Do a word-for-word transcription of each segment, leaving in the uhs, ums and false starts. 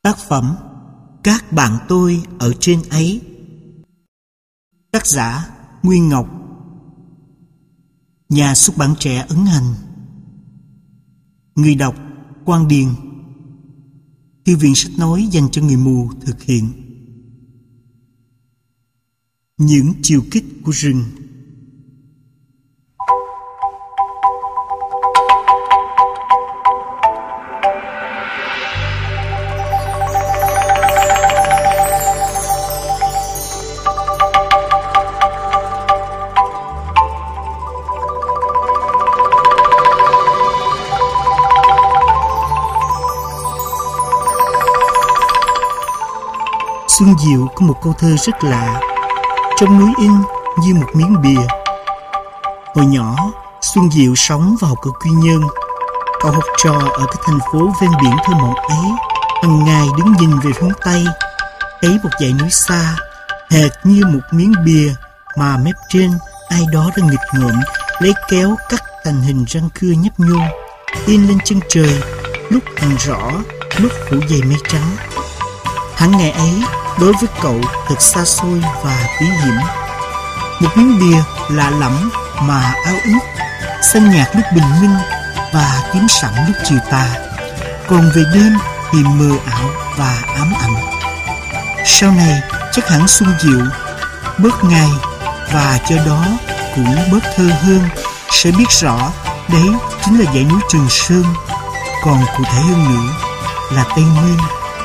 Tác phẩm Các bạn tôi ở trên ấy. Tác giả Nguyên Ngọc. Nhà xuất bản Trẻ ấn hành. Người đọc Quang Điền. Thư viện sách nói dành cho người mù thực hiện. Những chiều kích của rừng. Xuân Diệu có một câu thơ rất lạ, trong núi in như một miếng bìa. Hồi nhỏ, Xuân Diệu sống vào cửa Quy Nhơn. Cậu học trò ở cái thành phố ven biển thơ mộng ấy, hằng ngày đứng nhìn về hướng Tây, thấy một dãy núi xa, hệt như một miếng bìa mà mép trên ai đó đang nghịch ngợm lấy kéo cắt thành hình răng cưa nhấp nhô, in lên chân trời, lúc hằn rõ, lúc phủ dày mây trắng. Hẳn ngày ấy đối với cậu thật xa xôi và bí hiểm. Một miếng bìa lạ lẫm mà áo ước, xanh nhạt lúc bình minh và tím sẫm lúc chiều tà, còn về đêm thì mờ ảo và ám ảnh. Sau này chắc hẳn Xuân Diệu bớt ngày và cho đó cũng bớt thơ hơn, sẽ biết rõ đấy chính là dãy núi Trường Sơn, còn cụ thể hơn nữa là Tây Nguyên.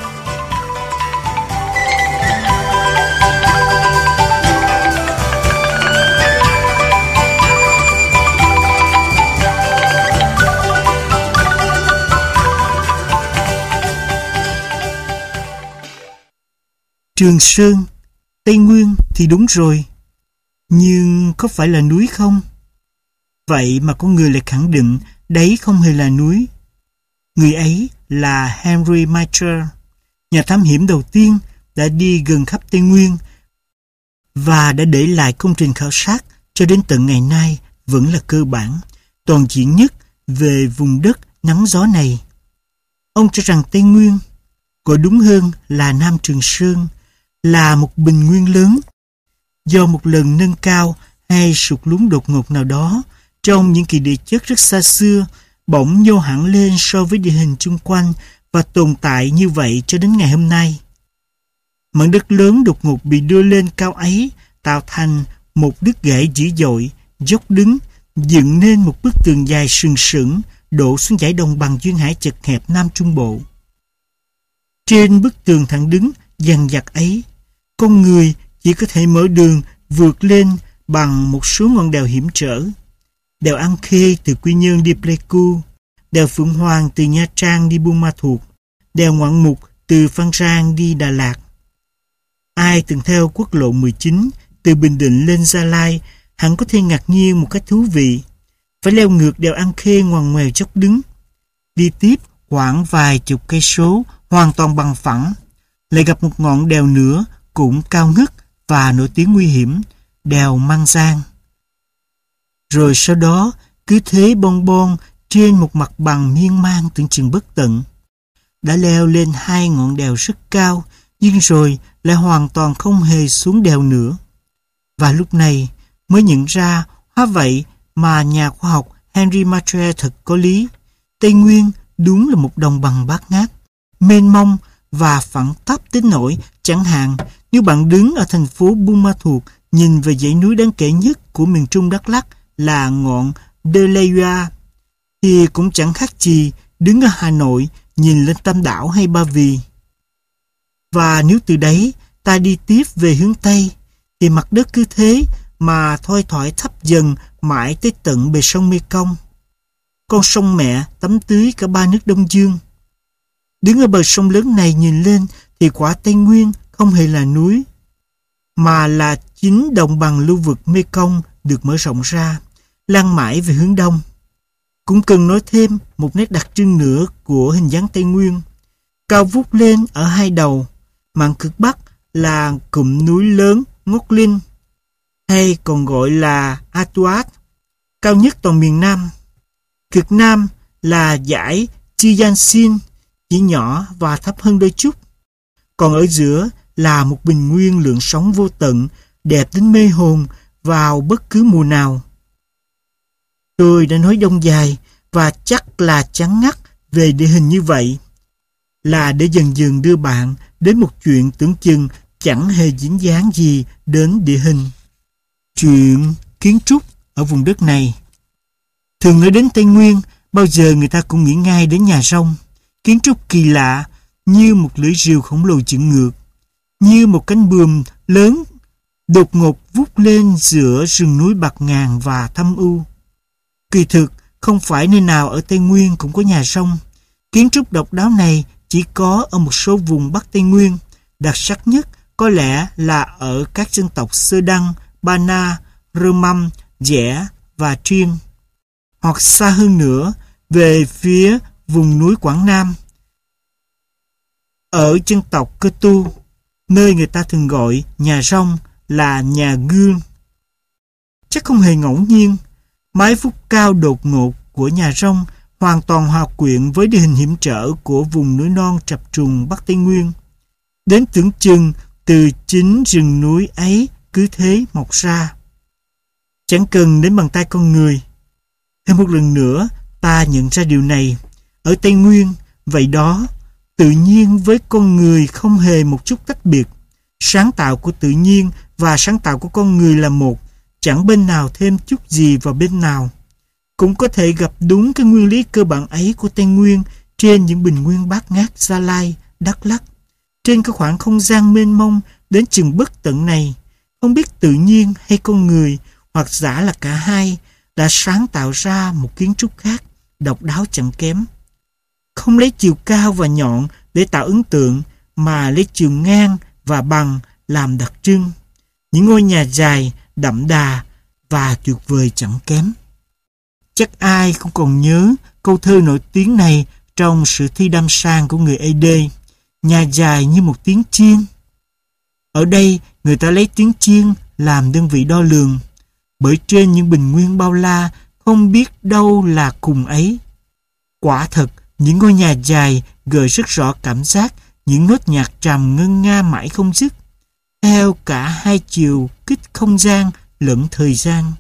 Trường Sơn, Tây Nguyên thì đúng rồi, nhưng có phải là núi không? Vậy mà có người lại khẳng định đấy không hề là núi. Người ấy là Henry Mitre, nhà thám hiểm đầu tiên đã đi gần khắp Tây Nguyên và đã để lại công trình khảo sát cho đến tận ngày nay vẫn là cơ bản, toàn diện nhất về vùng đất nắng gió này. Ông cho rằng Tây Nguyên, gọi đúng hơn là Nam Trường Sơn, là một bình nguyên lớn, do một lần nâng cao hay sụt lún đột ngột nào đó trong những kỳ địa chất rất xa xưa, bỗng nhô hẳn lên so với địa hình chung quanh và tồn tại như vậy cho đến ngày hôm nay. Mảnh đất lớn đột ngột bị đưa lên cao ấy tạo thành một đứt gãy dữ dội, dốc đứng, dựng nên một bức tường dài sừng sững đổ xuống dải đồng bằng duyên hải chật hẹp Nam Trung Bộ. Trên bức tường thẳng đứng dằng dặc ấy, con người chỉ có thể mở đường vượt lên bằng một số ngọn đèo hiểm trở. Đèo An Khê từ Quy Nhơn đi Pleiku, đèo Phượng Hoàng từ Nha Trang đi Buôn Ma Thuột, đèo Ngoạn Mục từ Phan Rang đi Đà Lạt. Ai từng theo quốc lộ mười chín từ Bình Định lên Gia Lai hẳn có thể ngạc nhiên một cách thú vị. Phải leo ngược đèo An Khê ngoằn ngoèo dốc đứng, đi tiếp khoảng vài chục cây số hoàn toàn bằng phẳng, lại gặp một ngọn đèo nữa cũng cao ngất và nổi tiếng nguy hiểm, đèo Mang Giang. Rồi sau đó cứ thế bon bon trên một mặt bằng miên man tưởng chừng bất tận. Đã leo lên hai ngọn đèo rất cao, nhưng rồi lại hoàn toàn không hề xuống đèo nữa. Và lúc này mới nhận ra hóa vậy mà nhà khoa học Henry Mitre thật có lý. Tây Nguyên đúng là một đồng bằng bát ngát, mênh mông và phẳng tắp đến nỗi chẳng hạn như bạn đứng ở thành phố Buôn Ma Thuột nhìn về dãy núi đáng kể nhất của miền Trung Đắk Lắk là ngọn Delayua, thì cũng chẳng khác gì đứng ở Hà Nội nhìn lên Tam Đảo hay Ba Vì. Và nếu từ đấy ta đi tiếp về hướng Tây thì mặt đất cứ thế mà thoi thoải thấp dần mãi tới tận bề sông Mekong, con sông mẹ tắm tưới cả ba nước Đông Dương. Đứng ở bờ sông lớn này nhìn lên thì quả Tây Nguyên không hề là núi, mà là chính đồng bằng lưu vực Mekong được mở rộng ra, lan mãi về hướng đông. Cũng cần nói thêm một nét đặc trưng nữa của hình dáng Tây Nguyên. Cao vút lên ở hai đầu, mạn cực Bắc là cụm núi lớn Ngóc Linh, hay còn gọi là Atuat, cao nhất toàn miền Nam. Cực Nam là dải Chiansin, chỉ nhỏ và thấp hơn đôi chút. Còn ở giữa là một bình nguyên lượng sóng vô tận, đẹp đến mê hồn vào bất cứ mùa nào. Tôi đã nói đông dài và chắc là chán ngắt về địa hình như vậy, là để dần dần đưa bạn đến một chuyện tưởng chừng chẳng hề dính dáng gì đến địa hình. Chuyện kiến trúc ở vùng đất này. Thường nói đến Tây Nguyên, bao giờ người ta cũng nghĩ ngay đến nhà rông. Kiến trúc kỳ lạ, như một lưỡi rìu khổng lồ dựng ngược, như một cánh buồm lớn đột ngột vút lên giữa rừng núi bạt ngàn và thâm u. Kỳ thực, không phải nơi nào ở Tây Nguyên cũng có nhà rông. Kiến trúc độc đáo này chỉ có ở một số vùng Bắc Tây Nguyên. Đặc sắc nhất có lẽ là ở các dân tộc Sơ Đăng, Ba Na, Rơ Măm, Dẻ và Triên. Hoặc xa hơn nữa, về phía vùng núi Quảng Nam. Ở dân tộc Cơ Tu, nơi người ta thường gọi nhà rông là nhà gương. Chắc không hề ngẫu nhiên, mái vút cao đột ngột của nhà rông hoàn toàn hòa quyện với địa hình hiểm trở của vùng núi non trập trùng Bắc Tây Nguyên. Đến tưởng chừng từ chính rừng núi ấy cứ thế mọc ra. Chẳng cần đến bàn tay con người. Thêm một lần nữa, ta nhận ra điều này. Ở Tây Nguyên, vậy đó, tự nhiên với con người không hề một chút tách biệt. Sáng tạo của tự nhiên và sáng tạo của con người là một, chẳng bên nào thêm chút gì vào bên nào. Cũng có thể gặp đúng cái nguyên lý cơ bản ấy của Tây Nguyên trên những bình nguyên bát ngát Gia Lai, Đắk Lắk. Trên cái khoảng không gian mênh mông đến chừng bất tận này, không biết tự nhiên hay con người, hoặc giả là cả hai, đã sáng tạo ra một kiến trúc khác, độc đáo chẳng kém. Không lấy chiều cao và nhọn để tạo ấn tượng, mà lấy chiều ngang và bằng làm đặc trưng. Những ngôi nhà dài, đậm đà và tuyệt vời chẳng kém. Chắc ai cũng còn nhớ câu thơ nổi tiếng này trong sử thi Đam Sang của người Ê Đê, nhà dài như một tiếng chiên. Ở đây, người ta lấy tiếng chiên làm đơn vị đo lường, bởi trên những bình nguyên bao la không biết đâu là cùng ấy. Quả thật, những ngôi nhà dài gợi rất rõ cảm giác những nốt nhạc trầm ngân nga mãi không dứt, theo cả hai chiều kích không gian lẫn thời gian.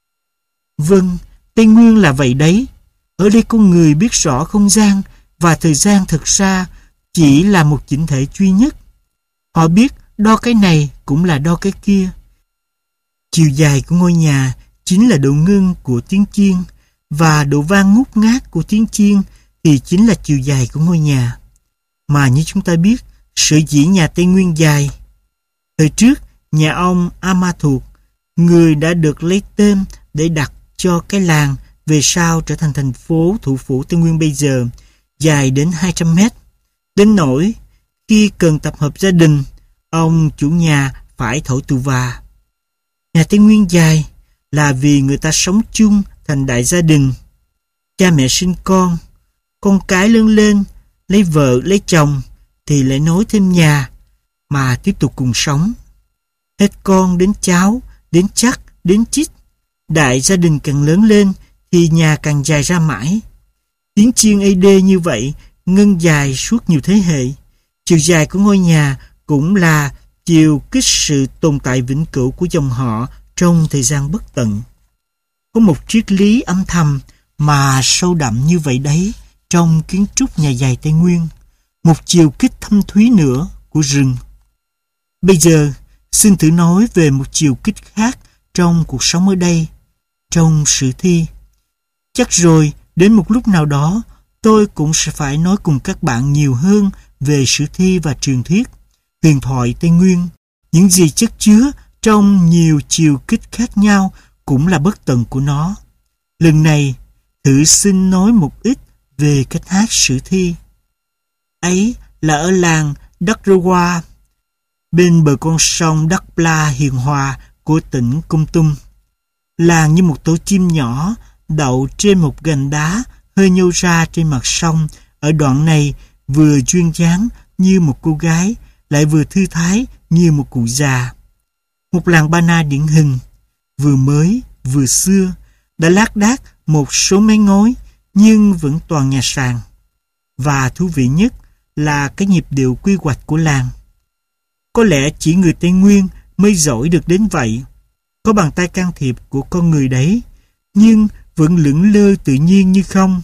Vâng, Tây Nguyên là vậy đấy. Ở đây con người biết rõ không gian và thời gian thực ra chỉ là một chỉnh thể duy nhất. Họ biết đo cái này cũng là đo cái kia. Chiều dài của ngôi nhà chính là độ ngưng của tiếng chiên, và độ vang ngút ngát của tiếng chiên thì chính là chiều dài của ngôi nhà. Mà như chúng ta biết, sở dĩ nhà Tây Nguyên dài. Thời trước, nhà ông Ama Thuộc, người đã được lấy tên để đặt cho cái làng về sau trở thành thành phố thủ phủ Tây Nguyên bây giờ, dài đến hai trăm mét. Đến nỗi, khi cần tập hợp gia đình, ông chủ nhà phải thổi tù và. Nhà Tây Nguyên dài là vì người ta sống chung thành đại gia đình. Cha mẹ sinh con, con cái lớn lên, lấy vợ, lấy chồng, thì lại nối thêm nhà, mà tiếp tục cùng sống. Hết con đến cháu, đến chắc, đến chít. Đại gia đình càng lớn lên, thì nhà càng dài ra mãi. Tiếng chiên Ê Đê như vậy, ngân dài suốt nhiều thế hệ. Chiều dài của ngôi nhà cũng là chiều kích sự tồn tại vĩnh cửu của dòng họ trong thời gian bất tận. Có một triết lý âm thầm mà sâu đậm như vậy đấy trong kiến trúc nhà dài Tây Nguyên, một chiều kích thâm thúy nữa của rừng. Bây giờ, xin thử nói về một chiều kích khác trong cuộc sống ở đây, trong sử thi. Chắc rồi, đến một lúc nào đó, tôi cũng sẽ phải nói cùng các bạn nhiều hơn về sử thi và truyền thuyết, huyền thoại Tây Nguyên. Những gì chất chứa trong nhiều chiều kích khác nhau cũng là bất tận của nó. Lần này, thử xin nói một ít về cách hát sử thi. Ấy là ở làng Đắk Rơ Hoa, bên bờ con sông Đắk Pla hiền hòa của tỉnh Kon Tum. Làng như một tổ chim nhỏ đậu trên một gành đá hơi nhô ra trên mặt sông. Ở đoạn này vừa duyên dáng như một cô gái, lại vừa thư thái như một cụ già. Một làng Ba Na điển hình, vừa mới vừa xưa, đã lác đác một số mái ngói nhưng vẫn toàn nhà sàn. Và thú vị nhất là cái nhịp điệu quy hoạch của làng. Có lẽ chỉ người Tây Nguyên mới giỏi được đến vậy. Có bàn tay can thiệp của con người đấy, nhưng vẫn lững lơ tự nhiên như không.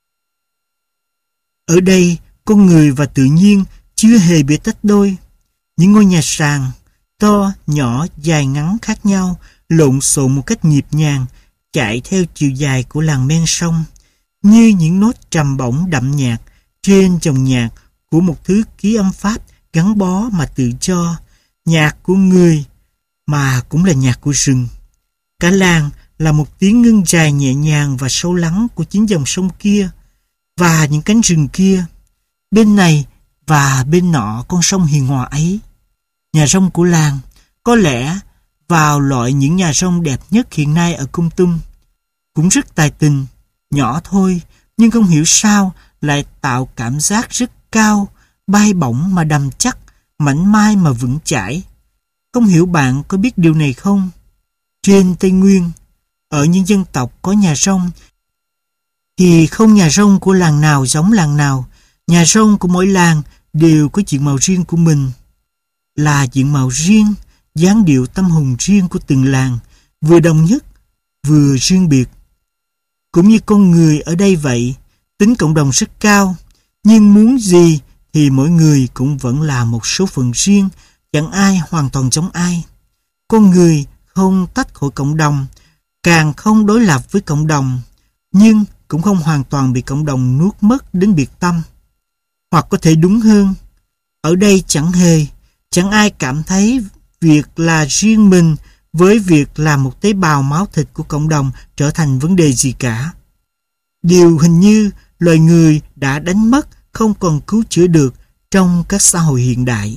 Ở đây, con người và tự nhiên chưa hề bị tách đôi. Những ngôi nhà sàn, to, nhỏ, dài ngắn khác nhau, lộn xộn một cách nhịp nhàng, chạy theo chiều dài của làng men sông, như những nốt trầm bổng đậm nhạt trên dòng nhạc của một thứ ký âm pháp gắn bó mà tự cho, nhạc của người mà cũng là nhạc của rừng. Cả làng là một tiếng ngân dài nhẹ nhàng và sâu lắng của chính dòng sông kia và những cánh rừng kia, bên này và bên nọ con sông hiền hòa ấy. Nhà rông của làng có lẽ vào loại những nhà rông đẹp nhất hiện nay ở Kon Tum. Cũng rất tài tình, nhỏ thôi, nhưng không hiểu sao lại tạo cảm giác rất cao, bay bổng mà đầm chắc, mảnh mai mà vững chãi. Không hiểu bạn có biết điều này không? Trên Tây Nguyên, ở những dân tộc có nhà rông, thì không nhà rông của làng nào giống làng nào. Nhà rông của mỗi làng đều có diện màu riêng của mình. Là diện màu riêng, dáng điệu tâm hồn riêng của từng làng, vừa đồng nhất, vừa riêng biệt. Cũng như con người ở đây vậy, tính cộng đồng rất cao, nhưng muốn gì thì mỗi người cũng vẫn là một số phận riêng, chẳng ai hoàn toàn giống ai. Con người không tách khỏi cộng đồng, càng không đối lập với cộng đồng, nhưng cũng không hoàn toàn bị cộng đồng nuốt mất đến biệt tâm. Hoặc có thể đúng hơn, ở đây chẳng hề, chẳng ai cảm thấy việc là riêng mình với việc là một tế bào máu thịt của cộng đồng trở thành vấn đề gì cả. Điều hình như loài người đã đánh mất, không còn cứu chữa được trong các xã hội hiện đại.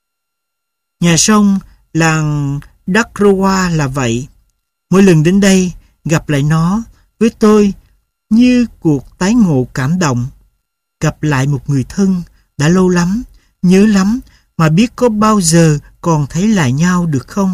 Nhà rông làng Đắc Rô Hoa là vậy. Mỗi lần đến đây, gặp lại nó, với tôi như cuộc tái ngộ cảm động. Gặp lại một người thân, đã lâu lắm, nhớ lắm, mà biết có bao giờ còn thấy lại nhau được không?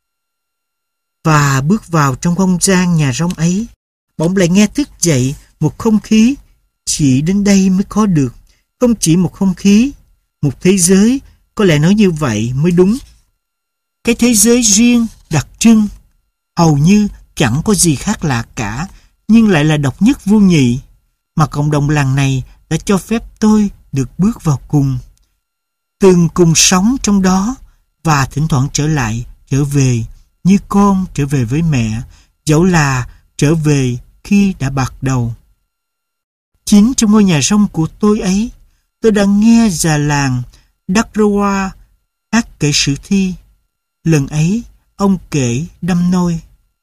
Và bước vào trong không gian nhà rông ấy, bỗng lại nghe thức dậy một không khí chỉ đến đây mới có được. Không chỉ một không khí, một thế giới, có lẽ nói như vậy mới đúng. Cái thế giới riêng, đặc trưng, hầu như chẳng có gì khác lạ cả, nhưng lại là độc nhất vô nhị, mà cộng đồng làng này đã cho phép tôi được bước vào cùng. Từng cùng sống trong đó và thỉnh thoảng trở lại, trở về, như con trở về với mẹ, dẫu là trở về khi đã bạc đầu. Chính trong ngôi nhà rông của tôi ấy, tôi đã nghe già làng Đắc Rô Hoa hát kể sử thi. Lần ấy, ông kể đăm nôi.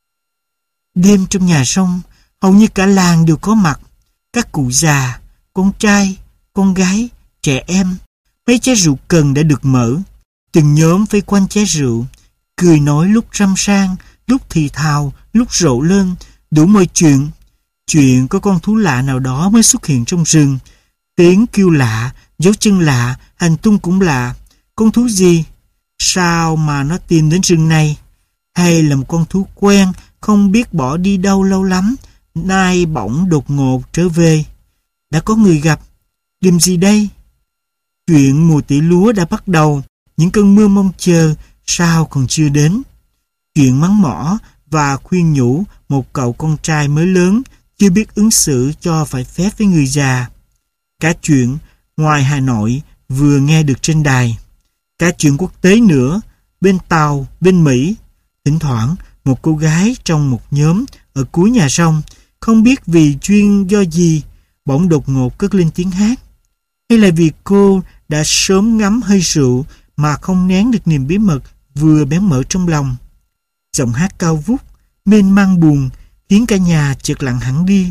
Đêm trong nhà rông, hầu như cả làng đều có mặt. Các cụ già, con trai, con gái, trẻ em. Mấy chai rượu cần đã được mở. Từng nhóm vây quanh chai rượu, cười nói lúc râm ran, lúc thì thào, lúc rộ lên, đủ mọi chuyện. Chuyện có con thú lạ nào đó mới xuất hiện trong rừng. Tiếng kêu lạ, dấu chân lạ, hành tung cũng lạ. Con thú gì? Sao mà nó tìm đến rừng này? Hay là một con thú quen, không biết bỏ đi đâu lâu lắm, nay bỗng đột ngột trở về? Đã có người gặp. Đêm gì đây? Chuyện mùa tỉ lúa đã bắt đầu, những cơn mưa mong chờ sao còn chưa đến. Chuyện mắng mỏ và khuyên nhủ một cậu con trai mới lớn, chưa biết ứng xử cho phải phép với người già. Cả chuyện ngoài Hà Nội vừa nghe được trên đài. Cả chuyện quốc tế nữa, bên Tàu, bên Mỹ. Thỉnh thoảng, một cô gái trong một nhóm ở cuối nhà rông, không biết vì chuyên do gì, bỗng đột ngột cất lên tiếng hát. Hay là vì cô đã sớm ngắm hơi rượu mà không nén được niềm bí mật vừa bén mở trong lòng. Giọng hát cao vút, mênh mang buồn, khiến cả nhà chợt lặng hẳn đi.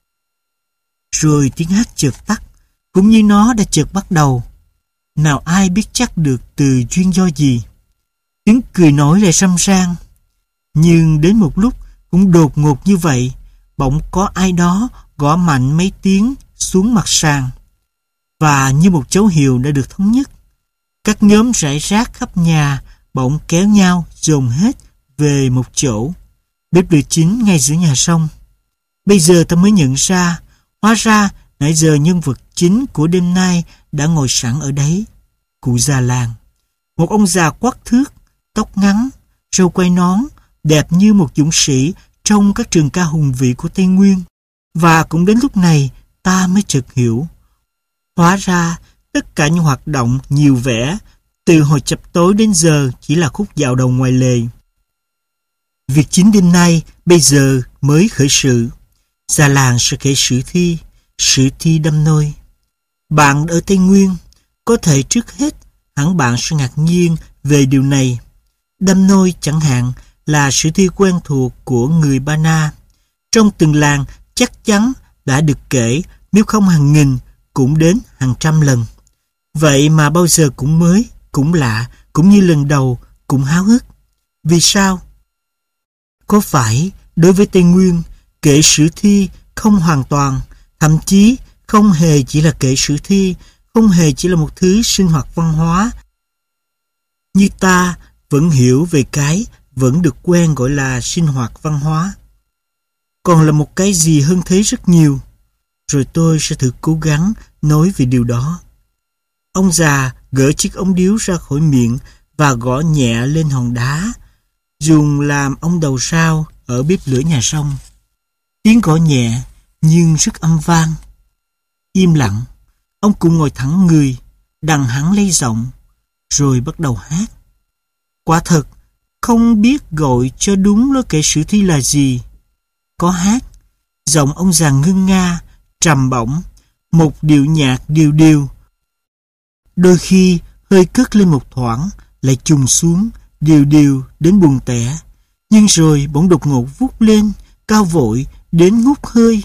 Rồi tiếng hát chợt tắt, cũng như nó đã chợt bắt đầu. Nào ai biết chắc được từ duyên do gì. Tiếng cười nói lại râm ran. Nhưng đến một lúc cũng đột ngột như vậy, bỗng có ai đó gõ mạnh mấy tiếng xuống mặt sàn. Và như một dấu hiệu đã được thống nhất, các nhóm rải rác khắp nhà bỗng kéo nhau dồn hết về một chỗ. Bếp lửa chính ngay giữa nhà rông. Bây giờ ta mới nhận ra, hóa ra nãy giờ nhân vật chính của đêm nay đã ngồi sẵn ở đấy. Cụ già làng. Một ông già quắc thước, tóc ngắn, râu quai nón, đẹp như một dũng sĩ trong các trường ca hùng vĩ của Tây Nguyên. Và cũng đến lúc này ta mới chợt hiểu. Hóa ra tất cả những hoạt động nhiều vẻ từ hồi chập tối đến giờ chỉ là khúc dạo đầu ngoài lề. Việc chính đêm nay bây giờ mới khởi sự. Già làng sẽ kể sử thi, sử thi đâm nôi. Bạn ở Tây Nguyên, có thể trước hết hẳn bạn sẽ ngạc nhiên về điều này. Đâm nôi chẳng hạn là sử thi quen thuộc của người Ba Na. Trong từng làng chắc chắn đã được kể, nếu không hàng nghìn cũng đến hàng trăm lần. Vậy mà bao giờ cũng mới, cũng lạ, cũng như lần đầu, cũng háo hức. Vì sao? Có phải đối với Tây Nguyên, kể sử thi không hoàn toàn, thậm chí không hề chỉ là kể sử thi, không hề chỉ là một thứ sinh hoạt văn hóa, như ta vẫn hiểu về cái vẫn được quen gọi là sinh hoạt văn hóa, còn là một cái gì hơn thế rất nhiều. Rồi tôi sẽ thử cố gắng nói về điều đó. Ông già gỡ chiếc ống điếu ra khỏi miệng và gõ nhẹ lên hòn đá dùng làm ông đầu sao ở bếp lửa nhà sông. Tiếng gõ nhẹ nhưng rất âm vang. Im lặng, ông cụ ngồi thẳng người, đằng hắn lấy giọng, rồi bắt đầu hát. Quả thật, không biết gọi cho đúng lối kể sử thi là gì. Có hát, giọng ông già ngân nga, trầm bổng, một điệu nhạc điều điều. Đôi khi hơi cất lên một thoảng, lại trùng xuống, điều điều đến buồn tẻ, nhưng rồi bỗng đột ngột vút lên, cao vội đến ngút hơi.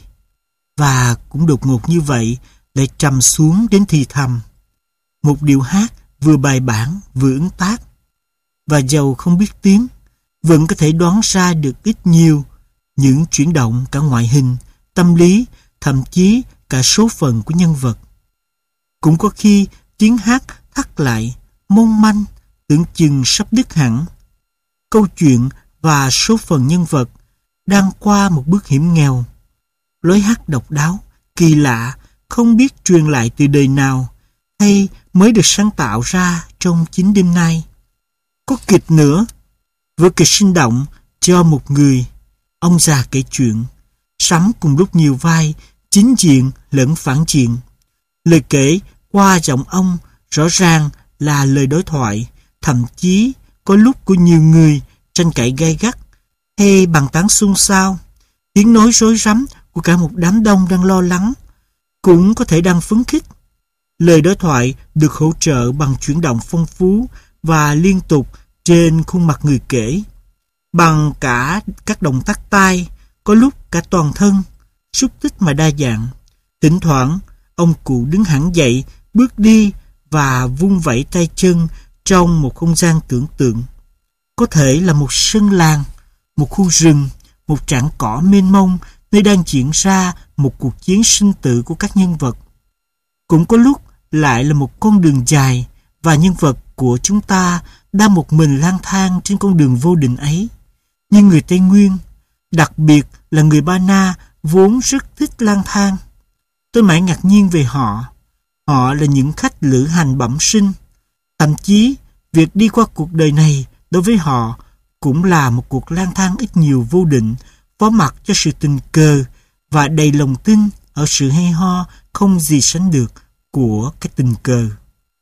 Và cũng đột ngột như vậy, lại trầm xuống đến thì thầm. Một điệu hát vừa bài bản vừa ứng tác. Và dầu không biết tiếng, vẫn có thể đoán ra được ít nhiều những chuyển động cả ngoại hình, tâm lý, thậm chí cả số phận của nhân vật. Cũng có khi tiếng hát thắt lại, mong manh, tưởng chừng sắp đứt hẳn. Câu chuyện và số phận nhân vật đang qua một bước hiểm nghèo. Lối hát độc đáo, kỳ lạ, không biết truyền lại từ đời nào, hay mới được sáng tạo ra trong chính đêm nay. Có kịch nữa, vở kịch sinh động cho một người. Ông già kể chuyện, sắm cùng lúc nhiều vai, chính diện lẫn phản diện. Lời kể qua giọng ông rõ ràng là lời đối thoại, thậm chí có lúc của nhiều người tranh cãi gay gắt, hay bàn tán xôn xao. Tiếng nói rối rắm của cả một đám đông đang lo lắng, cũng có thể đang phấn khích. Lời đối thoại được hỗ trợ bằng chuyển động phong phú và liên tục trên khuôn mặt người kể, bằng cả các động tác tay, có lúc cả toàn thân, xúc tích mà đa dạng. Thỉnh thoảng, ông cụ đứng hẳn dậy, bước đi và vung vẩy tay chân trong một không gian tưởng tượng. Có thể là một sân làng, một khu rừng, một trảng cỏ mênh mông nơi đang diễn ra một cuộc chiến sinh tử của các nhân vật. Cũng có lúc lại là một con đường dài và nhân vật của chúng ta đang một mình lang thang trên con đường vô định ấy. Nhưng người Tây Nguyên, đặc biệt là người Ba Na, vốn rất thích lang thang. Tôi mãi ngạc nhiên về họ. Họ là những khách lữ hành bẩm sinh. Thậm chí, việc đi qua cuộc đời này đối với họ cũng là một cuộc lang thang ít nhiều vô định, phó mặc cho sự tình cờ và đầy lòng tin ở sự hay ho không gì sánh được của cái tình cờ.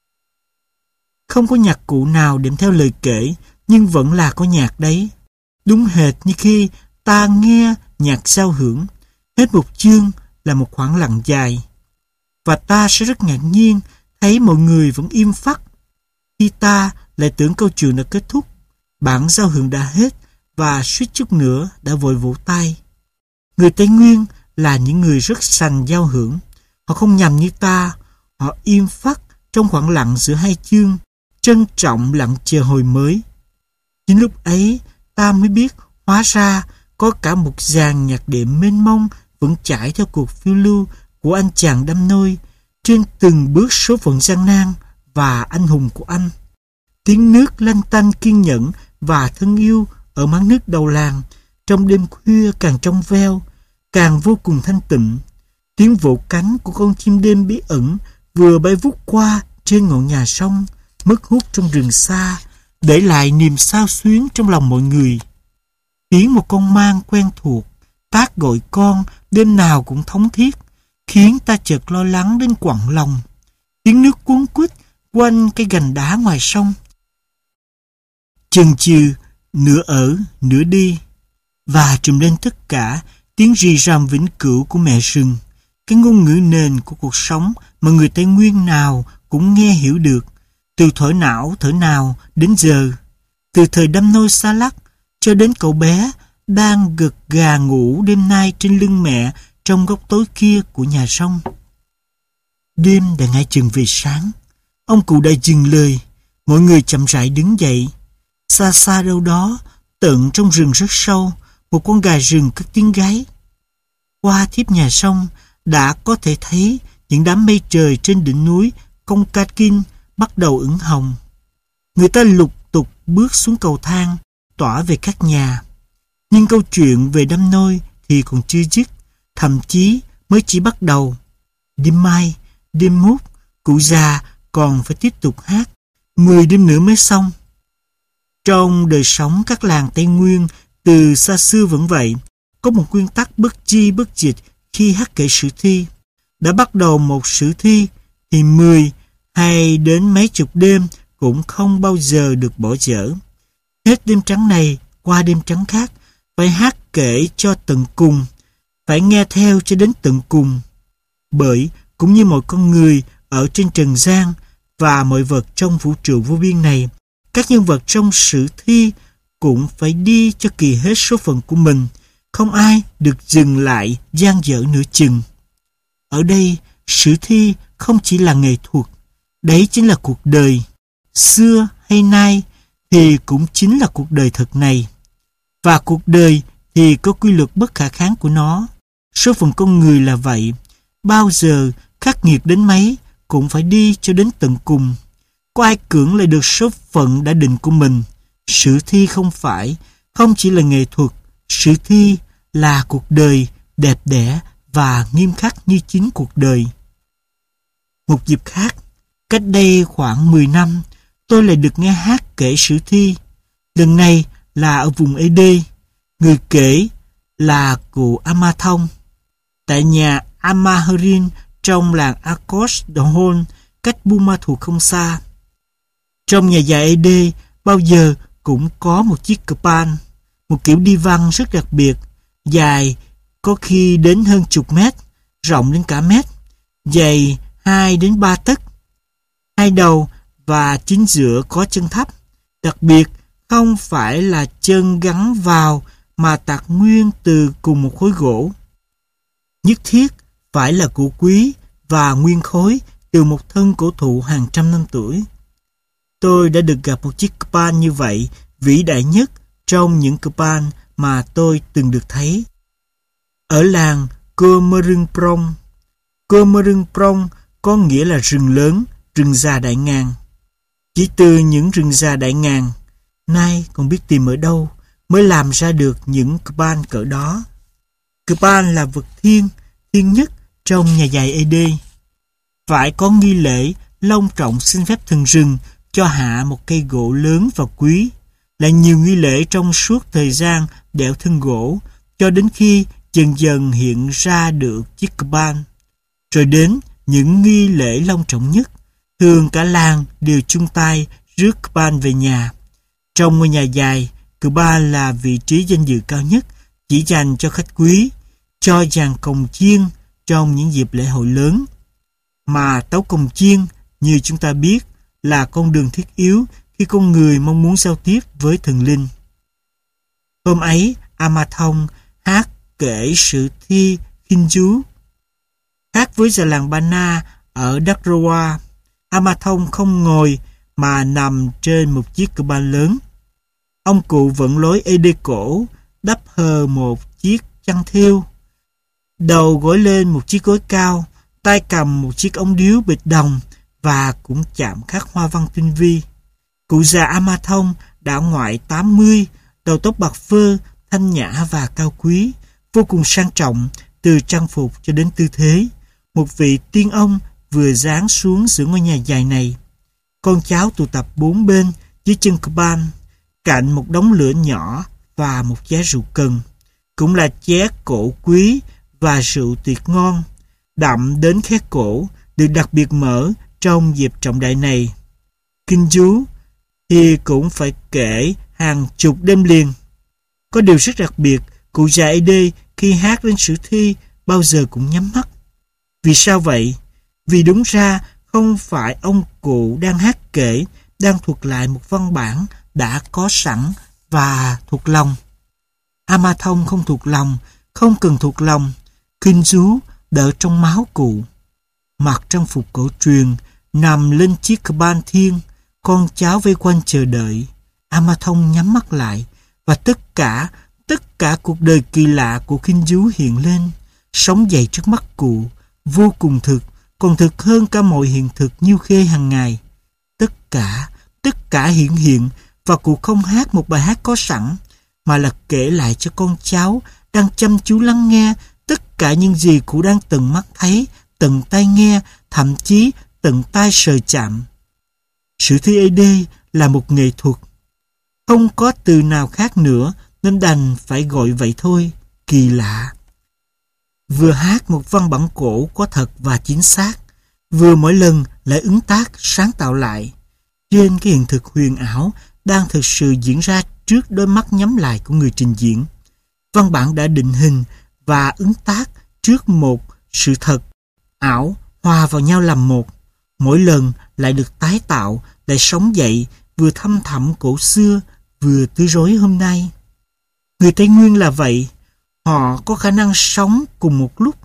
Không có nhạc cụ nào đệm theo lời kể, nhưng vẫn là có nhạc đấy. Đúng hệt như khi ta nghe nhạc giao hưởng, hết một chương là một khoảng lặng dài. Và ta sẽ rất ngạc nhiên thấy mọi người vẫn im phắt. Khi ta lại tưởng câu chuyện đã kết thúc, bản giao hưởng đã hết và suýt chút nữa đã vội vỗ tay. Người Tây Nguyên là những người rất sành giao hưởng. Họ không nhầm như ta, họ im phắt trong khoảng lặng giữa hai chương, trân trọng lặng chờ hồi mới. Chính lúc ấy ta mới biết hóa ra có cả một dàn nhạc đệm mênh mông vẫn chảy theo cuộc phiêu lưu của anh chàng đâm nôi trên từng bước số phận gian nan và anh hùng của anh. Tiếng nước lanh tanh kiên nhẫn và thân yêu ở máng nước đầu làng trong đêm khuya càng trong veo, càng vô cùng thanh tịnh. Tiếng vỗ cánh của con chim đêm bí ẩn vừa bay vút qua trên ngọn nhà sông, mất hút trong rừng xa, để lại niềm xao xuyến trong lòng mọi người. Tiếng một con mang quen thuộc, tác gọi con, đêm nào cũng thống thiết, khiến ta chợt lo lắng đến quặn lòng. Tiếng nước cuốn quýt quanh cái gành đá ngoài sông. Chần chừ, nửa ở, nửa đi. Và trùm lên tất cả tiếng rì rầm vĩnh cửu của mẹ rừng, cái ngôn ngữ nền của cuộc sống mà người Tây Nguyên nào cũng nghe hiểu được, từ thổi não thở nào đến giờ, từ thời đâm nôi xa lắc cho đến cậu bé đang gật gà ngủ đêm nay trên lưng mẹ trong góc tối kia của nhà sông. Đêm đã ngã chừng về sáng, ông cụ đã dừng lời, mọi người chậm rãi đứng dậy. Xa xa đâu đó, tận trong rừng rất sâu, một con gà rừng cất tiếng gáy. Qua thiếp nhà sông đã có thể thấy những đám mây trời trên đỉnh núi Công Ca Kinh bắt đầu ửng hồng. Người ta lục tục bước xuống cầu thang, tỏa về các nhà. Nhưng câu chuyện về đám nôi thì còn chưa dứt, thậm chí mới chỉ bắt đầu. Đêm mai, đêm mốt, cụ già còn phải tiếp tục hát, mười đêm nữa mới xong. Trong đời sống các làng Tây Nguyên từ xa xưa vẫn vậy, có một nguyên tắc bất chi bất dịch khi hát kể sử thi. Đã bắt đầu một sử thi thì mười hay đến mấy chục đêm cũng không bao giờ được bỏ dở. Hết đêm trắng này qua đêm trắng khác, phải hát kể cho tận cùng, phải nghe theo cho đến tận cùng. Bởi cũng như mọi con người ở trên trần gian và mọi vật trong vũ trụ vô biên này, các nhân vật trong sử thi cũng phải đi cho kỳ hết số phận của mình, không ai được dừng lại dang dở nửa chừng. Ở đây, sử thi không chỉ là nghệ thuật, đấy chính là cuộc đời. Xưa hay nay thì cũng chính là cuộc đời thật này. Và cuộc đời thì có quy luật bất khả kháng của nó. Số phận con người là vậy, bao giờ khắc nghiệt đến mấy cũng phải đi cho đến tận cùng. Có ai cưỡng lại được số phận đã định của mình? Sử thi không phải, không chỉ là nghệ thuật, sử thi là cuộc đời đẹp đẽ và nghiêm khắc như chính cuộc đời. Một dịp khác, cách đây khoảng mười năm, tôi lại được nghe hát kể sử thi. Lần này là ở vùng Ê Đê. Người kể là cụ Ama Thông. Tại nhà Ama Herin trong làng Akos Dohon, cách Buôn Ma Thuột không xa. Trong nhà già Ê Đê bao giờ cũng có một chiếc kpan, một kiểu đi văn rất đặc biệt, dài có khi đến hơn chục mét, rộng đến cả mét, dày hai đến ba tấc. Hai đầu và chính giữa có chân thấp, đặc biệt không phải là chân gắn vào mà tạc nguyên từ cùng một khối gỗ. Nhất thiết phải là gỗ quý và nguyên khối từ một thân cổ thụ hàng trăm năm tuổi. Tôi đã được gặp một chiếc kpan như vậy, vĩ đại nhất trong những kpan mà tôi từng được thấy. Ở làng Cơ Mơ Rưng Prong. Cơ Mơ Rưng Prong có nghĩa là rừng lớn, rừng già đại ngàn. Chỉ từ những rừng già đại ngàn, nay còn biết tìm ở đâu mới làm ra được những kpan cỡ đó. Kpan là vật thiêng, thiêng nhất trong nhà dài Ê Đê. Phải có nghi lễ long trọng xin phép thần rừng cho hạ một cây gỗ lớn và quý, là nhiều nghi lễ trong suốt thời gian đẽo thân gỗ, cho đến khi dần dần hiện ra được chiếc kpan. Rồi đến những nghi lễ long trọng nhất, thường cả làng đều chung tay rước kpan về nhà. Trong ngôi nhà dài, kpan là vị trí danh dự cao nhất, chỉ dành cho khách quý, cho dàn cồng chiêng trong những dịp lễ hội lớn. Mà tấu cồng chiêng, như chúng ta biết, là con đường thiết yếu khi con người mong muốn giao tiếp với thần linh. Hôm ấy, Ama Thông hát kể sử thi Hindu. Khác với già làng Bana ở Đắc Roa, Ama Thông không ngồi mà nằm trên một chiếc kpan lớn. Ông cụ vận lối Ê Đê cổ, đắp hờ một chiếc chăn thêu, đầu gối lên một chiếc gối cao, tay cầm một chiếc ống điếu bịch đồng và cũng chạm khắc hoa văn tinh vi. Cụ già Ama Thông đã ngoại tám mươi, đầu tóc bạc phơ, thanh nhã và cao quý, vô cùng sang trọng từ trang phục cho đến tư thế. Một vị tiên ông vừa giáng xuống giữa ngôi nhà dài này. Con cháu tụ tập bốn bên dưới chân Caban, cạnh một đống lửa nhỏ và một chén rượu cần, cũng là chén cổ quý và rượu tuyệt ngon, đậm đến khét cổ, được đặc biệt mở trong dịp trọng đại này. Kinh chú thì cũng phải kể hàng chục đêm liền. Có điều rất đặc biệt, cụ già ê đê khi hát đến sử thi bao giờ cũng nhắm mắt. Vì sao vậy? Vì đúng ra không phải ông cụ đang hát kể, đang thuật lại một văn bản đã có sẵn và thuộc lòng. Amathon không thuộc lòng, không cần thuộc lòng. Kinh chú đỡ trong máu cụ. Mặc trang phục cổ truyền, nằm lên chiếc Caban thiên, con cháu vây quanh chờ đợi. Amathon nhắm mắt lại, và tất cả, tất cả cuộc đời kỳ lạ của Kinh chú hiện lên, sống dậy trước mắt cụ, vô cùng thực, còn thực hơn cả mọi hiện thực nhiêu khê hàng ngày. Tất cả, tất cả hiện hiện, và cụ không hát một bài hát có sẵn, mà là kể lại cho con cháu đang chăm chú lắng nghe tất cả những gì cụ đang tận mắt thấy, tận tai nghe, thậm chí tận tai sờ chạm. Sử thi ê đê là một nghệ thuật. Không có từ nào khác nữa nên đành phải gọi vậy thôi, kỳ lạ. Vừa hát một văn bản cổ có thật và chính xác, vừa mỗi lần lại ứng tác, sáng tạo lại. Trên cái hiện thực huyền ảo đang thực sự diễn ra trước đôi mắt nhắm lại của người trình diễn. Văn bản đã định hình và ứng tác trước một sự thật ảo hòa vào nhau làm một. Mỗi lần lại được tái tạo, lại sống dậy, vừa thâm thẳm cổ xưa, vừa tươi rối hôm nay. Người Tây Nguyên là vậy, họ có khả năng sống cùng một lúc.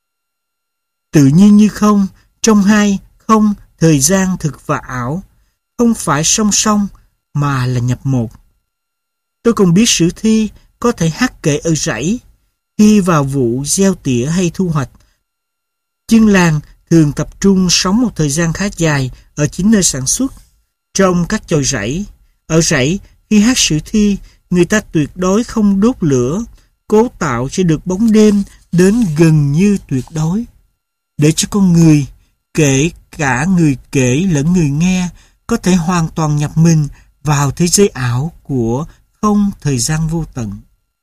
Tự nhiên như không, trong hai, không, thời gian thực và ảo, không phải song song mà là nhập một. Tôi còn biết sử thi có thể hát kệ ở rẫy, khi vào vụ gieo tỉa hay thu hoạch. Dân làng thường tập trung sống một thời gian khá dài ở chính nơi sản xuất, trong các chòi rẫy. Ở rẫy, khi hát sử thi, người ta tuyệt đối không đốt lửa, cố tạo cho được bóng đêm đến gần như tuyệt đối, để cho con người, kể cả người kể lẫn người nghe, có thể hoàn toàn nhập mình vào thế giới ảo của không thời gian vô tận.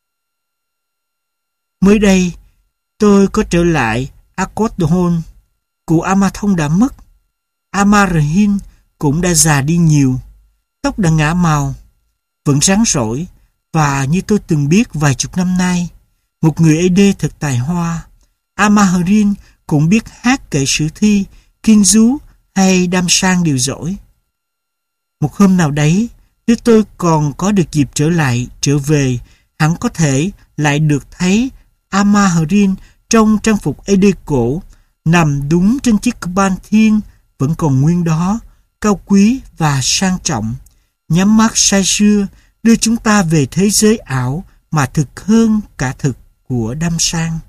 Mới đây, tôi có trở lại Accordeon. Cụ Amathon đã mất. Amarhin cũng đã già đi nhiều. Tóc đã ngả màu, vẫn rắn rỏi, và như tôi từng biết vài chục năm nay, một người ê đê thật tài hoa. Amarhin cũng biết hát kệ sử thi, kinh chú hay đam sang đều giỏi. Một hôm nào đấy, nếu tôi còn có được dịp trở lại, trở về, hẳn có thể lại được thấy Amarhin trong trang phục ê đê cổ, nằm đúng trên chiếc Caban thiên, vẫn còn nguyên đó, cao quý và sang trọng, nhắm mắt say sưa, đưa chúng ta về thế giới ảo mà thực hơn cả thực của đam sang.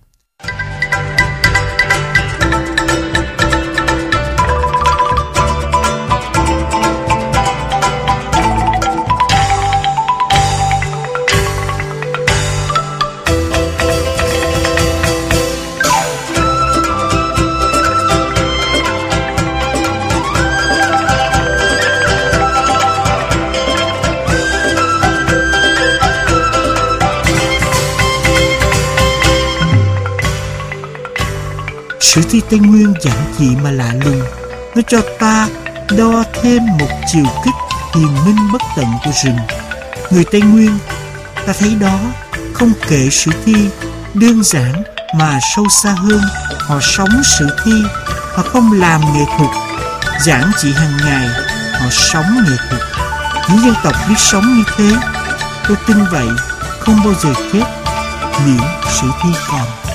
Sử thi Tây Nguyên giản dị mà lạ lùng, nó cho ta đo thêm một chiều kích hiền minh bất tận của rừng. Người Tây Nguyên, ta thấy đó, không kể sử thi đơn giản mà sâu xa hơn. Họ sống sử thi, họ không làm nghệ thuật giản dị hàng ngày, họ sống nghệ thuật. Những dân tộc biết sống như thế, tôi tin vậy, không bao giờ chết, miễn sử thi còn.